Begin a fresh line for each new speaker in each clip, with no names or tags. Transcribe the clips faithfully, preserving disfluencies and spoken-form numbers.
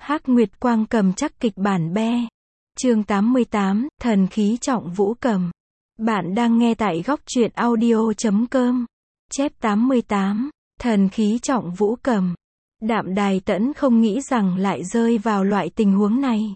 Hắc Nguyệt Quang cầm chắc kịch bản be. Chương tám mươi tám, Thần khí trọng vũ cầm. Bạn đang nghe tại góc truyện audio chấm com. Chép tám mươi tám, Thần khí trọng vũ cầm. Đạm Đài Tẫn không nghĩ rằng lại rơi vào loại tình huống này.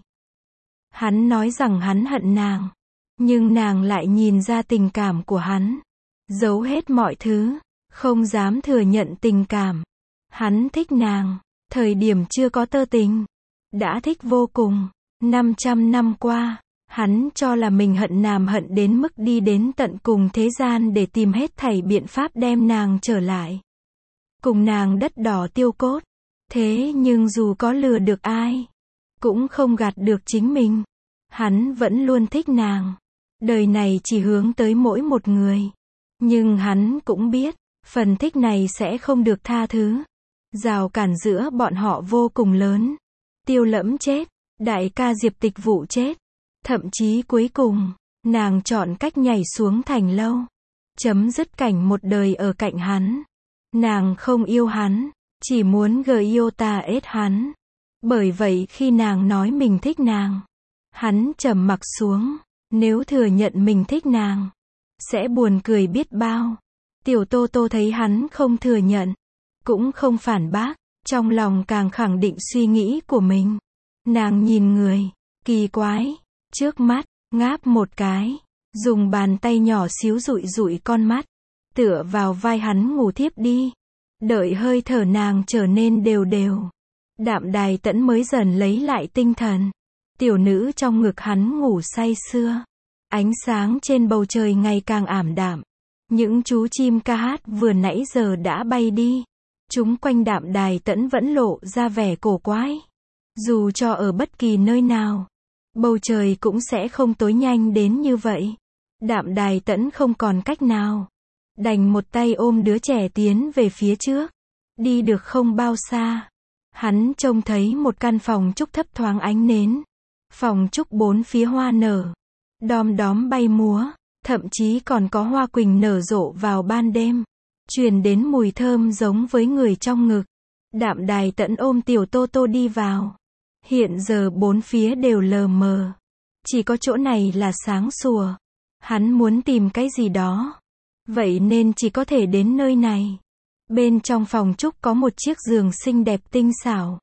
Hắn nói rằng hắn hận nàng, nhưng nàng lại nhìn ra tình cảm của hắn, giấu hết mọi thứ, không dám thừa nhận tình cảm. Hắn thích nàng, thời điểm chưa có tơ tình, đã thích vô cùng. năm trăm năm qua, hắn cho là mình hận nàng hận đến mức đi đến tận cùng thế gian để tìm hết thảy biện pháp đem nàng trở lại. Cùng nàng đất đỏ tiêu cốt. Thế nhưng dù có lừa được ai, cũng không gạt được chính mình. Hắn vẫn luôn thích nàng. Đời này chỉ hướng tới mỗi một người. Nhưng hắn cũng biết, phần thích này sẽ không được tha thứ. Rào cản giữa bọn họ vô cùng lớn. Tiêu Lẫm chết, đại ca Diệp Tịch Vụ chết. Thậm chí cuối cùng, nàng chọn cách nhảy xuống thành lâu. Chấm dứt cảnh một đời ở cạnh hắn. Nàng không yêu hắn, chỉ muốn Giota ết hắn. Bởi vậy khi nàng nói mình thích nàng, hắn trầm mặc xuống. Nếu thừa nhận mình thích nàng, sẽ buồn cười biết bao. Tiểu Tô Tô thấy hắn không thừa nhận, cũng không phản bác, trong lòng càng khẳng định suy nghĩ của mình. Nàng nhìn người kỳ quái trước mắt, ngáp một cái, dùng bàn tay nhỏ xíu dụi dụi con mắt, tựa vào vai hắn ngủ thiếp đi. Đợi hơi thở nàng trở nên đều đều, Đạm Đài Tẫn mới dần lấy lại tinh thần. Tiểu nữ trong ngực hắn ngủ say sưa. Ánh sáng trên bầu trời ngày càng ảm đạm. Những chú chim ca hát vừa nãy giờ đã bay đi. Chúng quanh Đạm Đài Tẫn vẫn lộ ra vẻ cổ quái. Dù cho ở bất kỳ nơi nào, bầu trời cũng sẽ không tối nhanh đến như vậy. Đạm Đài Tẫn không còn cách nào, đành một tay ôm đứa trẻ tiến về phía trước. Đi được không bao xa, hắn trông thấy một căn phòng trúc thấp thoáng ánh nến. Phòng trúc bốn phía hoa nở, đom đóm bay múa, thậm chí còn có hoa quỳnh nở rộ vào ban đêm, truyền đến mùi thơm giống với người trong ngực. Đạm Đài Tẫn ôm Tiểu Tô Tô đi vào. Hiện giờ bốn phía đều lờ mờ, chỉ có chỗ này là sáng sủa. Hắn muốn tìm cái gì đó, vậy nên chỉ có thể đến nơi này. Bên trong phòng trúc có một chiếc giường xinh đẹp tinh xảo.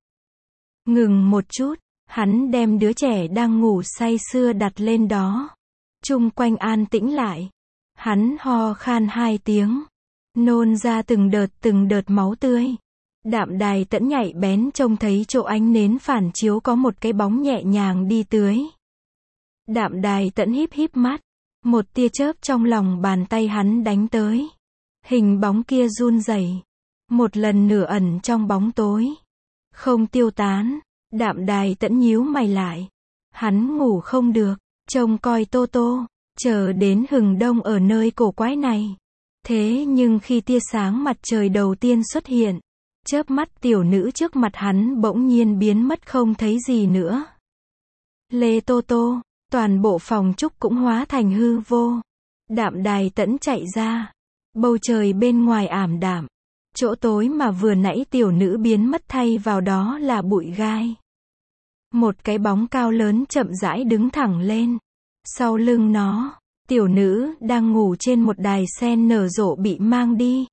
Ngừng một chút, hắn đem đứa trẻ đang ngủ say sưa đặt lên đó. Chung quanh an tĩnh lại. Hắn ho khan hai tiếng, nôn ra từng đợt từng đợt máu tươi. Đạm Đài Tẫn nhạy bén trông thấy chỗ ánh nến phản chiếu có một cái bóng nhẹ nhàng đi tưới. Đạm Đài Tẫn híp híp mắt, một tia chớp trong lòng bàn tay hắn đánh tới. Hình bóng kia run rẩy, một lần nửa ẩn trong bóng tối, không tiêu tán. Đạm Đài Tẫn nhíu mày lại. Hắn ngủ không được, trông coi Tô Tô, chờ đến hừng đông ở nơi cổ quái này. Thế nhưng khi tia sáng mặt trời đầu tiên xuất hiện, chớp mắt tiểu nữ trước mặt hắn bỗng nhiên biến mất không thấy gì nữa. Lê Tô Tô, toàn bộ phòng trúc cũng hóa thành hư vô. Đạm Đài Tẫn chạy ra. Bầu trời bên ngoài ảm đạm. Chỗ tối mà vừa nãy tiểu nữ biến mất thay vào đó là bụi gai. Một cái bóng cao lớn chậm rãi đứng thẳng lên. Sau lưng nó, tiểu nữ đang ngủ trên một đài sen nở rộ bị mang đi.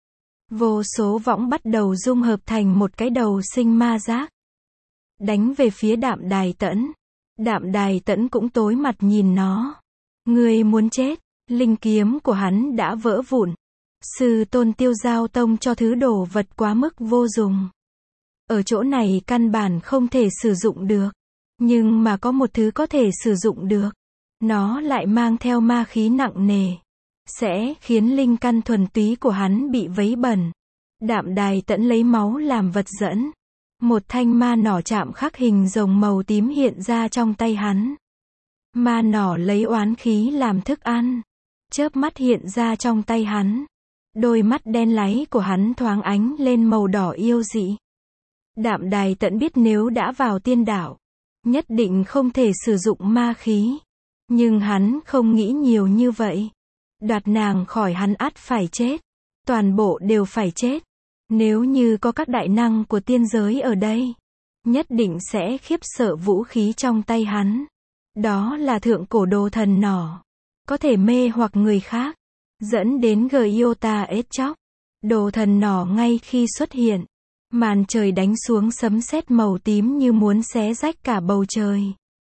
Vô số võng bắt đầu dung hợp thành một cái đầu sinh ma giác, đánh về phía Đạm Đài Tẫn. Đạm Đài Tẫn cũng tối mặt nhìn nó. Người muốn chết. Linh kiếm của hắn đã vỡ vụn. Sư tôn Tiêu Giao Tông cho thứ đồ vật quá mức vô dụng. Ở chỗ này căn bản không thể sử dụng được. Nhưng mà có một thứ có thể sử dụng được. Nó lại mang theo ma khí nặng nề, sẽ khiến linh căn thuần túy của hắn bị vấy bẩn. Đạm Đài Tẫn lấy máu làm vật dẫn. Một thanh ma nỏ chạm khắc hình rồng màu tím hiện ra trong tay hắn. Ma nỏ lấy oán khí làm thức ăn. Chớp mắt hiện ra trong tay hắn. Đôi mắt đen láy của hắn thoáng ánh lên màu đỏ yêu dị. Đạm Đài Tẫn biết nếu đã vào tiên đảo, nhất định không thể sử dụng ma khí. Nhưng hắn không nghĩ nhiều như vậy. Đoạt nàng khỏi hắn ắt phải chết. Toàn bộ đều phải chết. Nếu như có các đại năng của tiên giới ở đây, nhất định sẽ khiếp sợ vũ khí trong tay hắn. Đó là thượng cổ đồ thần nỏ. Có thể mê hoặc người khác. Dẫn đến Gyota Echok. Đồ thần nỏ ngay khi xuất hiện. Màn trời đánh xuống sấm sét màu tím như muốn xé rách cả bầu trời.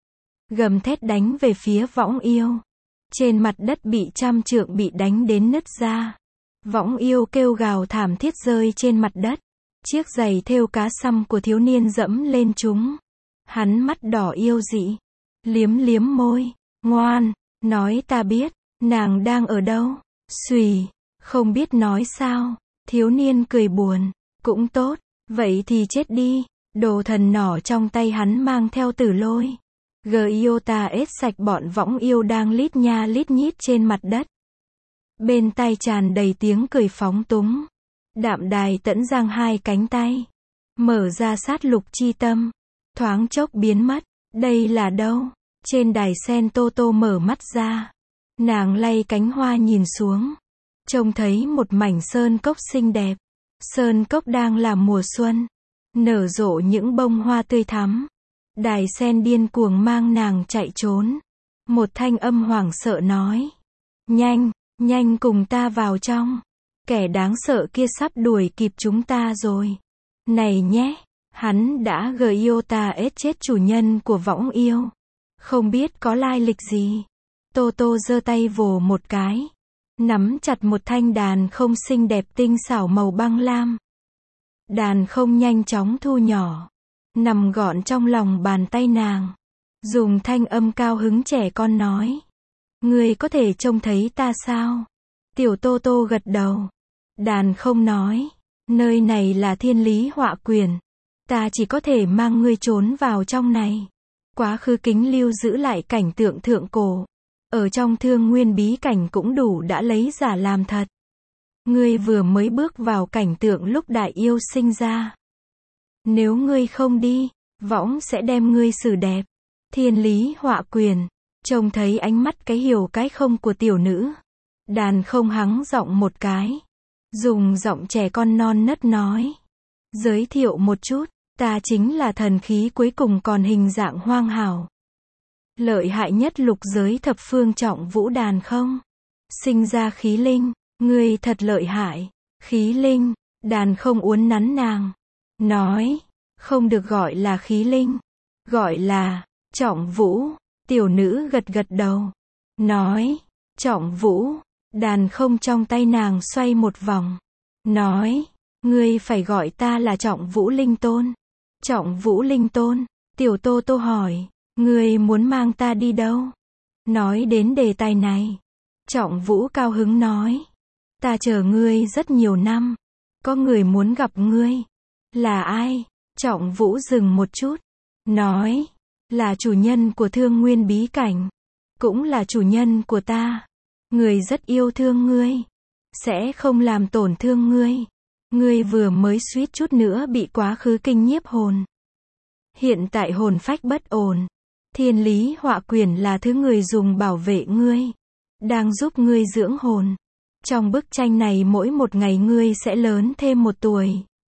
Gầm thét đánh về phía võng yêu. Trên mặt đất bị trăm trượng bị đánh đến nứt ra. Võng yêu kêu gào thảm thiết rơi trên mặt đất. Chiếc giày thêu cá săm của thiếu niên dẫm lên chúng. Hắn mắt đỏ yêu dị. Liếm liếm môi. Ngoan, nói ta biết, nàng đang ở đâu? Xùy, không biết nói sao. Thiếu niên cười buồn. Cũng tốt, vậy thì chết đi. Đồ thần nỏ trong tay hắn mang theo tử lôi. Gyota ết sạch bọn võng yêu đang lít nha lít nhít trên mặt đất. Bên tai tràn đầy tiếng cười phóng túng. Đạm đài tẫn giang hai cánh tay. Mở ra sát lục chi tâm. Thoáng chốc biến mất. Đây là đâu? Trên đài sen Tô Tô mở mắt ra. Nàng lay cánh hoa nhìn xuống. Trông thấy một mảnh sơn cốc xinh đẹp. Sơn cốc đang là mùa xuân. Nở rộ những bông hoa tươi thắm. Đài sen điên cuồng mang nàng chạy trốn. Một thanh âm hoảng sợ nói. Nhanh, nhanh cùng ta vào trong. Kẻ đáng sợ kia sắp đuổi kịp chúng ta rồi. Này nhé, hắn đã Gyota ết chết chủ nhân của võng yêu. Không biết có lai lịch gì. Tô Tô giơ tay vồ một cái. Nắm chặt một thanh đàn không xinh đẹp tinh xảo màu băng lam. Đàn không nhanh chóng thu nhỏ. Nằm gọn trong lòng bàn tay nàng. Dùng thanh âm cao hứng trẻ con nói. Ngươi có thể trông thấy ta sao? Tiểu Tô Tô gật đầu. Đàn không nói. Nơi này là thiên lý họa quyển. Ta chỉ có thể mang ngươi trốn vào trong này. Quá khứ kính lưu giữ lại cảnh tượng thượng cổ. Ở trong thương nguyên bí cảnh cũng đủ đã lấy giả làm thật. Ngươi vừa mới bước vào cảnh tượng lúc đại yêu sinh ra. Nếu ngươi không đi, võng sẽ đem ngươi xử đẹp. Thiên lý họa quyền. Trông thấy ánh mắt cái hiểu cái không của tiểu nữ. Đàn không hắng giọng một cái. Dùng giọng trẻ con non nớt nói. Giới thiệu một chút, ta chính là thần khí cuối cùng còn hình dạng hoang hảo. Lợi hại nhất lục giới thập phương trọng vũ đàn không? Sinh ra khí linh, ngươi thật lợi hại. Khí linh, đàn không uốn nắn nàng. Nói, không được gọi là khí linh. Gọi là, trọng vũ. Tiểu nữ gật gật đầu. Nói, trọng vũ. Đàn không trong tay nàng xoay một vòng. Nói, ngươi phải gọi ta là trọng vũ linh tôn. Trọng vũ linh tôn. Tiểu Tô Tô hỏi, ngươi muốn mang ta đi đâu? Nói đến đề tài này. Trọng vũ cao hứng nói. Ta chờ ngươi rất nhiều năm. Có người muốn gặp ngươi. Là ai? Trọng vũ dừng một chút. Nói, là chủ nhân của thương nguyên bí cảnh. Cũng là chủ nhân của ta. Người rất yêu thương ngươi. Sẽ không làm tổn thương ngươi. Ngươi vừa mới suýt chút nữa bị quá khứ kinh nhiếp hồn. Hiện tại hồn phách bất ổn. Thiên lý họa quyển là thứ người dùng bảo vệ ngươi. Đang giúp ngươi dưỡng hồn. Trong bức tranh này mỗi một ngày ngươi sẽ lớn thêm một tuổi.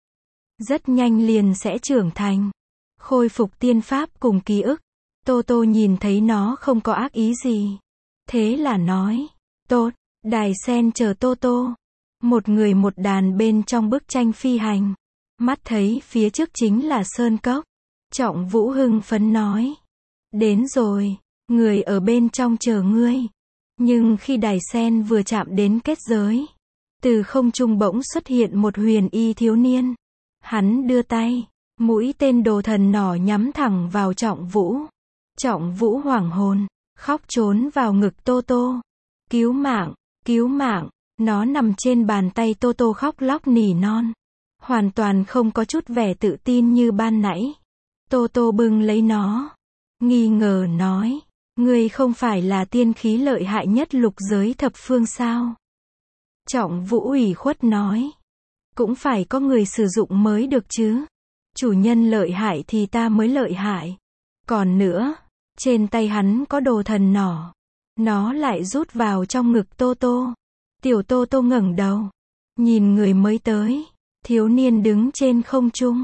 Rất nhanh liền sẽ trưởng thành. Khôi phục tiên pháp cùng ký ức. Tô Tô nhìn thấy nó không có ác ý gì. Thế là nói. Tốt, đài sen chờ Tô Tô. Một người một đàn bên trong bức tranh phi hành. Mắt thấy phía trước chính là sơn cốc. Trọng vũ hưng phấn nói. Đến rồi, người ở bên trong chờ ngươi. Nhưng khi đài sen vừa chạm đến kết giới. Từ không trung bỗng xuất hiện một huyền y thiếu niên. Hắn đưa tay. Mũi tên đồ thần nỏ nhắm thẳng vào trọng vũ. Trọng vũ hoảng hồn. Khóc trốn vào ngực Tô Tô. Cứu mạng, cứu mạng. Nó nằm trên bàn tay Tô Tô khóc lóc nỉ non. Hoàn toàn không có chút vẻ tự tin như ban nãy. Tô Tô bưng lấy nó. Nghi ngờ nói. Ngươi không phải là tiên khí lợi hại nhất lục giới thập phương sao? Trọng vũ ủy khuất nói. Cũng phải có người sử dụng mới được chứ. Chủ nhân lợi hại thì ta mới lợi hại. Còn nữa, trên tay hắn có đồ thần nỏ. Nó lại rút vào trong ngực Tô Tô. Tiểu Tô Tô ngẩng đầu. Nhìn người mới tới. Thiếu niên đứng trên không trung.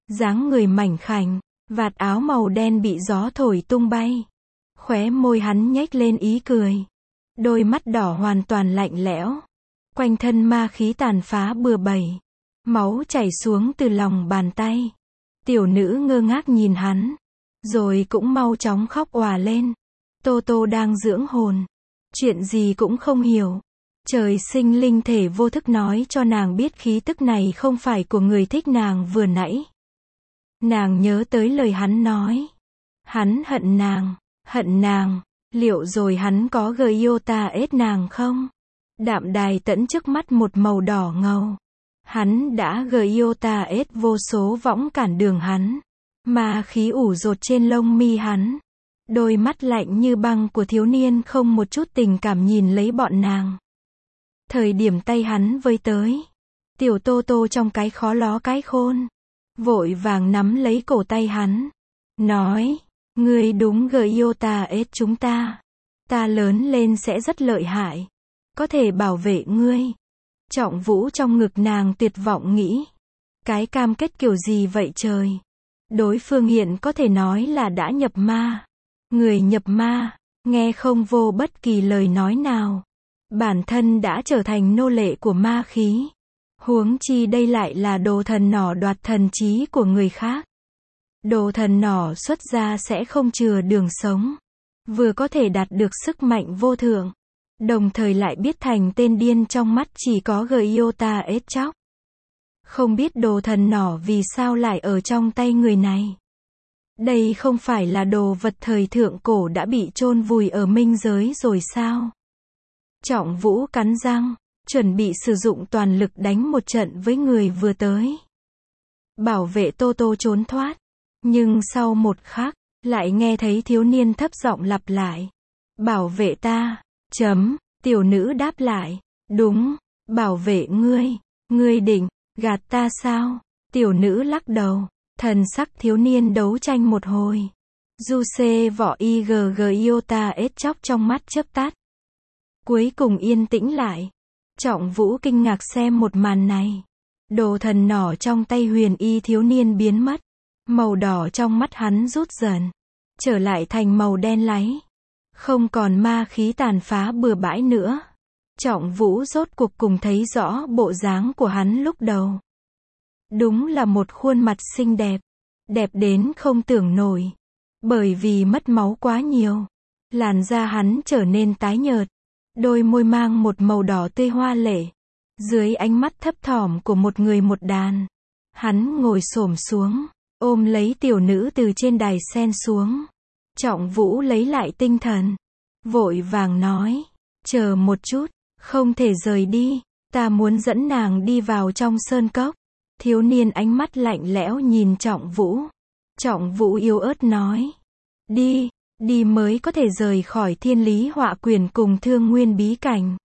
dáng người mảnh khảnh, vạt áo màu đen bị gió thổi tung bay. Khóe môi hắn nhếch lên ý cười. Đôi mắt đỏ hoàn toàn lạnh lẽo. Quanh thân ma khí tàn phá bừa bãi. Máu chảy xuống từ lòng bàn tay. Tiểu nữ ngơ ngác nhìn hắn. Rồi cũng mau chóng khóc òa lên. Tô Tô đang dưỡng hồn. Chuyện gì cũng không hiểu. Trời sinh linh thể vô thức nói cho nàng biết khí tức này không phải của người thích nàng vừa nãy. Nàng nhớ tới lời hắn nói. Hắn hận nàng, hận nàng, liệu rồi hắn có gợi yêu ta ết nàng không? Đạm Đài Tẫn trước mắt một màu đỏ ngầu. Hắn đã gợi yêu ta ết vô số võng cản đường hắn. Mà khí ủ dột trên lông mi hắn. Đôi mắt lạnh như băng của thiếu niên không một chút tình cảm nhìn lấy bọn nàng. Thời điểm tay hắn vơi tới. Tiểu Tô Tô trong cái khó ló cái khôn. Vội vàng nắm lấy cổ tay hắn. Nói, ngươi đúng gợi yêu ta ết chúng ta. Ta lớn lên sẽ rất lợi hại. Có thể bảo vệ ngươi. Trọng Vũ trong ngực nàng tuyệt vọng nghĩ. Cái cam kết kiểu gì vậy trời? Đối phương hiện có thể nói là đã nhập ma. Người nhập ma, nghe không vô bất kỳ lời nói nào. Bản thân đã trở thành nô lệ của ma khí. Huống chi đây lại là đồ thần nỏ đoạt thần trí của người khác. Đồ thần nỏ xuất ra sẽ không chừa đường sống. Vừa có thể đạt được sức mạnh vô thượng. Đồng thời lại biết thành tên điên trong mắt chỉ có gợi yêu ta ết chóc. Không biết đồ thần nỏ vì sao lại ở trong tay người này. Đây không phải là đồ vật thời thượng cổ đã bị chôn vùi ở minh giới rồi sao? Trọng Vũ cắn răng, chuẩn bị sử dụng toàn lực đánh một trận với người vừa tới. Bảo vệ Tô Tô trốn thoát. Nhưng sau một khắc, lại nghe thấy thiếu niên thấp giọng lặp lại. Bảo vệ ta, chấm, tiểu nữ đáp lại. Đúng, bảo vệ ngươi, ngươi định, gạt ta sao? Tiểu nữ lắc đầu. Thần sắc thiếu niên đấu tranh một hồi. Du xê võ y gờ gờ yêu ta ết chóc trong mắt chớp tắt. Cuối cùng yên tĩnh lại. Trọng Vũ kinh ngạc xem một màn này. Đồ thần nỏ trong tay huyền y thiếu niên biến mất. Màu đỏ trong mắt hắn rút dần. Trở lại thành màu đen láy. Không còn ma khí tàn phá bừa bãi nữa. Trọng Vũ rốt cuộc cùng thấy rõ bộ dáng của hắn lúc đầu. Đúng là một khuôn mặt xinh đẹp. Đẹp đến không tưởng nổi. Bởi vì mất máu quá nhiều. Làn da hắn trở nên tái nhợt. Đôi môi mang một màu đỏ tươi hoa lệ. Dưới ánh mắt thấp thỏm của một người một đàn. Hắn ngồi xổm xuống. Ôm lấy tiểu nữ từ trên đài sen xuống. Trọng Vũ lấy lại tinh thần. Vội vàng nói. Chờ một chút. Không thể rời đi. Ta muốn dẫn nàng đi vào trong sơn cốc. Thiếu niên ánh mắt lạnh lẽo nhìn Trọng Vũ. Trọng Vũ yếu ớt nói. Đi, đi mới có thể rời khỏi thiên lý họa quyền cùng thương nguyên bí cảnh.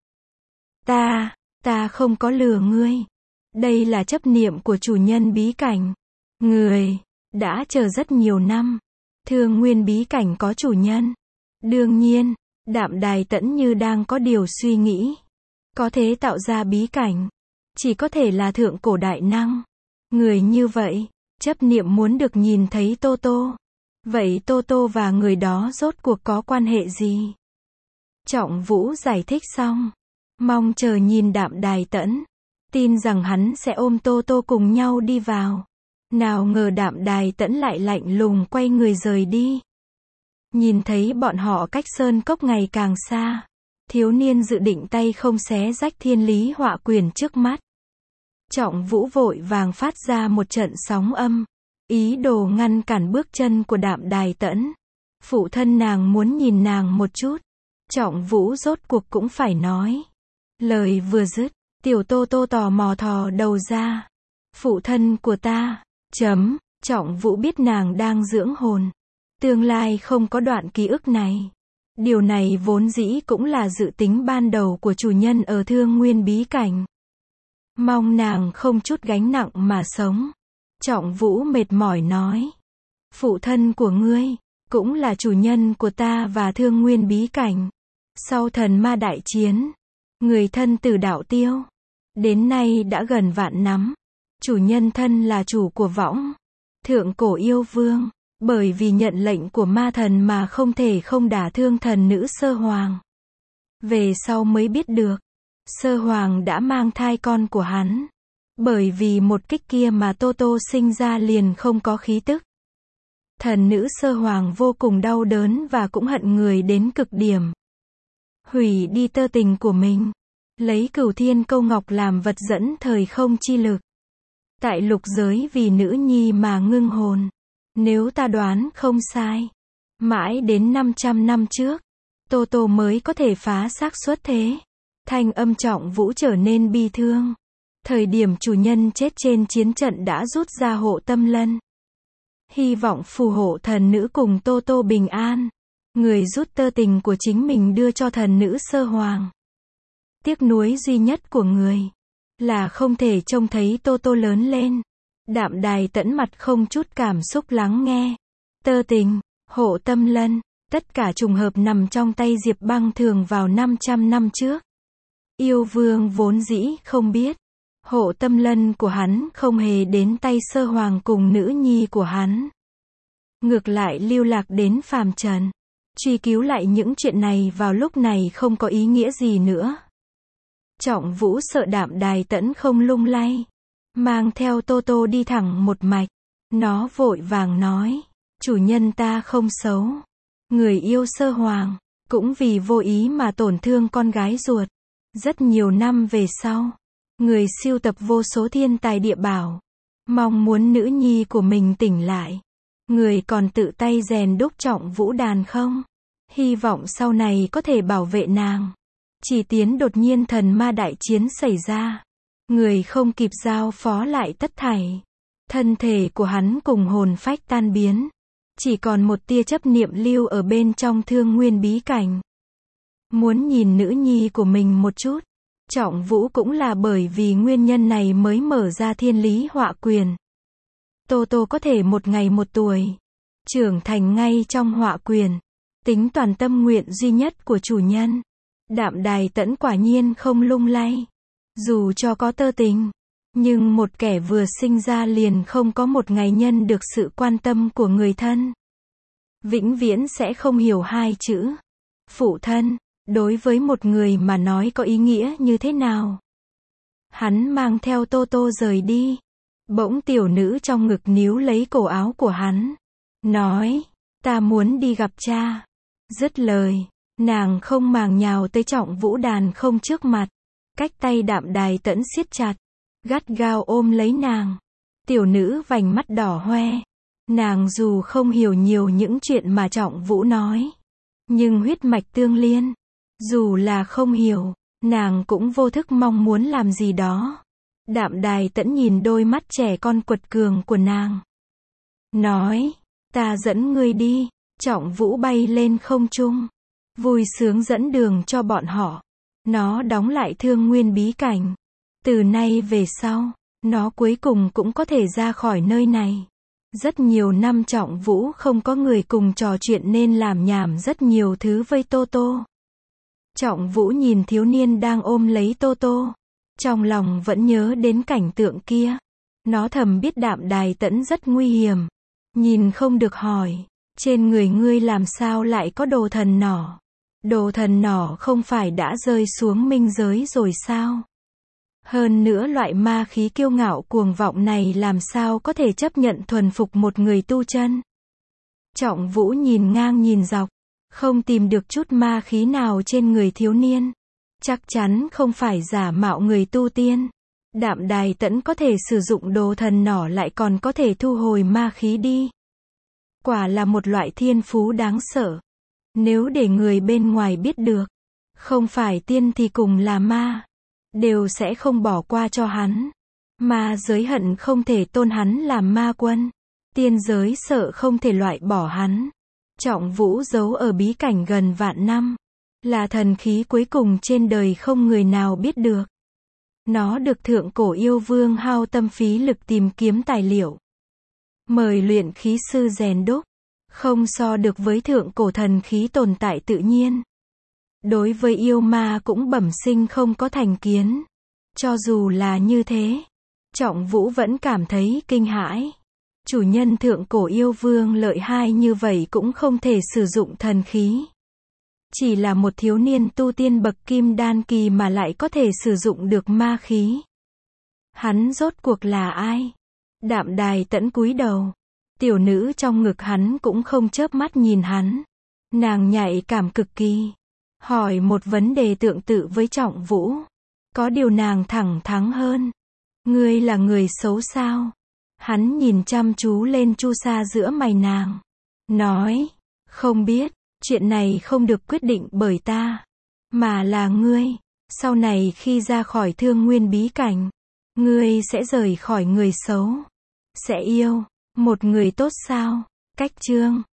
Ta, ta không có lừa ngươi. Đây là chấp niệm của chủ nhân bí cảnh. Người, đã chờ rất nhiều năm. Thương nguyên bí cảnh có chủ nhân. Đương nhiên, Đạm Đài Tẫn như đang có điều suy nghĩ. Có thể tạo ra bí cảnh. Chỉ có thể là thượng cổ đại năng. Người như vậy, chấp niệm muốn được nhìn thấy Tô Tô. Vậy Tô Tô và người đó rốt cuộc có quan hệ gì? Trọng Vũ giải thích xong. Mong chờ nhìn Đạm Đài Tẫn. Tin rằng hắn sẽ ôm Tô Tô cùng nhau đi vào. Nào ngờ Đạm Đài Tẫn lại lạnh lùng quay người rời đi. Nhìn thấy bọn họ cách sơn cốc ngày càng xa. Thiếu niên dự định tay không xé rách thiên lý họa quyền trước mắt. Trọng Vũ vội vàng phát ra một trận sóng âm. Ý đồ ngăn cản bước chân của Đạm Đài Tẫn. Phụ thân nàng muốn nhìn nàng một chút. Trọng Vũ rốt cuộc cũng phải nói. Lời vừa dứt, tiểu Tô Tô tò mò thò đầu ra. Phụ thân của ta, chấm, Trọng Vũ biết nàng đang dưỡng hồn. Tương lai không có đoạn ký ức này. Điều này vốn dĩ cũng là dự tính ban đầu của chủ nhân ở thương nguyên bí cảnh. Mong nàng không chút gánh nặng mà sống. Trọng Vũ mệt mỏi nói. Phụ thân của ngươi, cũng là chủ nhân của ta và thương nguyên bí cảnh. Sau thần ma đại chiến, người thân tử đạo tiêu. Đến nay đã gần vạn năm. Chủ nhân thân là chủ của võng. Thượng cổ yêu vương, bởi vì nhận lệnh của ma thần mà không thể không đả thương thần nữ Sơ Hoàng. Về sau mới biết được, Sơ Hoàng đã mang thai con của hắn. Bởi vì một kích kia mà Tô Tô sinh ra liền không có khí tức. Thần nữ Sơ Hoàng vô cùng đau đớn và cũng hận người đến cực điểm. Hủy đi tơ tình của mình. Lấy Cửu Thiên Câu Ngọc làm vật dẫn thời không chi lực. Tại lục giới vì nữ nhi mà ngưng hồn. Nếu ta đoán không sai, mãi đến năm trăm năm trước, Tô Tô mới có thể phá xác xuất thế. Thanh âm Trọng Vũ trở nên bi thương. Thời điểm chủ nhân chết trên chiến trận đã rút ra hộ tâm lân. Hy vọng phù hộ thần nữ cùng Tô Tô bình an. Người rút tơ tình của chính mình đưa cho thần nữ Sơ Hoàng. Tiếc nuối duy nhất của người là không thể trông thấy Tô Tô lớn lên. Đạm Đài Tẫn mặt không chút cảm xúc lắng nghe. Tơ tình, hộ tâm lân, tất cả trùng hợp nằm trong tay Diệp Băng Thường vào năm trăm năm trước. Yêu vương vốn dĩ không biết, hộ tâm lân của hắn không hề đến tay Sơ Hoàng cùng nữ nhi của hắn. Ngược lại lưu lạc đến phàm trần. Truy cứu lại những chuyện này vào lúc này không có ý nghĩa gì nữa. Trọng Vũ sợ Đạm Đài Tẫn không lung lay. Mang theo Tô Tô đi thẳng một mạch. Nó vội vàng nói. Chủ nhân ta không xấu. Người yêu Sơ Hoàng. Cũng vì vô ý mà tổn thương con gái ruột. Rất nhiều năm về sau. Người sưu tập vô số thiên tài địa bảo. Mong muốn nữ nhi của mình tỉnh lại. Người còn tự tay rèn đúc Trọng Vũ đàn không? Hy vọng sau này có thể bảo vệ nàng. Chỉ tiến đột nhiên thần ma đại chiến xảy ra. Người không kịp giao phó lại tất thảy. Thân thể của hắn cùng hồn phách tan biến. Chỉ còn một tia chấp niệm lưu ở bên trong Thương Nguyên bí cảnh. Muốn nhìn nữ nhi của mình một chút. Trọng Vũ cũng là bởi vì nguyên nhân này mới mở ra thiên lý họa quyền. Tô Tô có thể một ngày một tuổi. Trưởng thành ngay trong họa quyền. Tính toàn tâm nguyện duy nhất của chủ nhân. Đạm Đài Tẫn quả nhiên không lung lay. Dù cho có tơ tình. Nhưng một kẻ vừa sinh ra liền không có một ngày nhân được sự quan tâm của người thân. Vĩnh viễn sẽ không hiểu hai chữ. Phụ thân. Đối với một người mà nói có ý nghĩa như thế nào. Hắn mang theo Tô Tô rời đi. Bỗng tiểu nữ trong ngực níu lấy cổ áo của hắn. Nói. Ta muốn đi gặp cha. Dứt lời. Nàng không màng nhào tới Trọng Vũ đàn không trước mặt. Cách tay Đạm Đài Tẫn siết chặt. Gắt gao ôm lấy nàng. Tiểu nữ vành mắt đỏ hoe. Nàng dù không hiểu nhiều những chuyện mà Trọng Vũ nói. Nhưng huyết mạch tương liên. Dù là không hiểu. Nàng cũng vô thức mong muốn làm gì đó. Đạm Đài Tẫn nhìn đôi mắt trẻ con quật cường của nàng. Nói. Ta dẫn ngươi đi. Trọng Vũ bay lên không trung. Vui sướng dẫn đường cho bọn họ. Nó đóng lại Thương Nguyên bí cảnh. Từ nay về sau, nó cuối cùng cũng có thể ra khỏi nơi này. Rất nhiều năm Trọng Vũ không có người cùng trò chuyện nên làm nhảm rất nhiều thứ với Tô Tô. Trọng Vũ nhìn thiếu niên đang ôm lấy Tô Tô. Trong lòng vẫn nhớ đến cảnh tượng kia. Nó thầm biết Đạm Đài Tẫn rất nguy hiểm. Nhìn không được hỏi. Trên người ngươi làm sao lại có đồ thần nỏ? Đồ thần nỏ không phải đã rơi xuống minh giới rồi sao? Hơn nữa loại ma khí kiêu ngạo cuồng vọng này làm sao có thể chấp nhận thuần phục một người tu chân? Trọng Vũ nhìn ngang nhìn dọc. Không tìm được chút ma khí nào trên người thiếu niên. Chắc chắn không phải giả mạo người tu tiên. Đạm Đài Tẫn có thể sử dụng đồ thần nỏ lại còn có thể thu hồi ma khí đi. Quả là một loại thiên phú đáng sợ. Nếu để người bên ngoài biết được, không phải tiên thì cùng là ma, đều sẽ không bỏ qua cho hắn. Ma giới hận không thể tôn hắn làm ma quân. Tiên giới sợ không thể loại bỏ hắn. Trọng Vũ giấu ở bí cảnh gần vạn năm. Là thần khí cuối cùng trên đời không người nào biết được. Nó được thượng cổ yêu vương hao tâm phí lực tìm kiếm tài liệu. Mời luyện khí sư rèn đúc. Không so được với thượng cổ thần khí tồn tại tự nhiên. Đối với yêu ma cũng bẩm sinh không có thành kiến. Cho dù là như thế, Trọng Vũ vẫn cảm thấy kinh hãi. Chủ nhân thượng cổ yêu vương lợi hai như vậy cũng không thể sử dụng thần khí. Chỉ là một thiếu niên tu tiên bậc kim đan kỳ mà lại có thể sử dụng được ma khí. Hắn rốt cuộc là ai? Đạm Đài Tẫn cúi đầu. Tiểu nữ trong ngực hắn cũng không chớp mắt nhìn hắn. Nàng nhạy cảm cực kỳ. Hỏi một vấn đề tương tự với Trọng Vũ. Có điều nàng thẳng thắn hơn. Ngươi là người xấu sao? Hắn nhìn chăm chú lên chu sa giữa mày nàng. Nói, không biết, chuyện này không được quyết định bởi ta. Mà là ngươi. Sau này khi ra khỏi Thương Nguyên bí cảnh, ngươi sẽ rời khỏi người xấu. Sẽ yêu một người tốt sao? Cách chương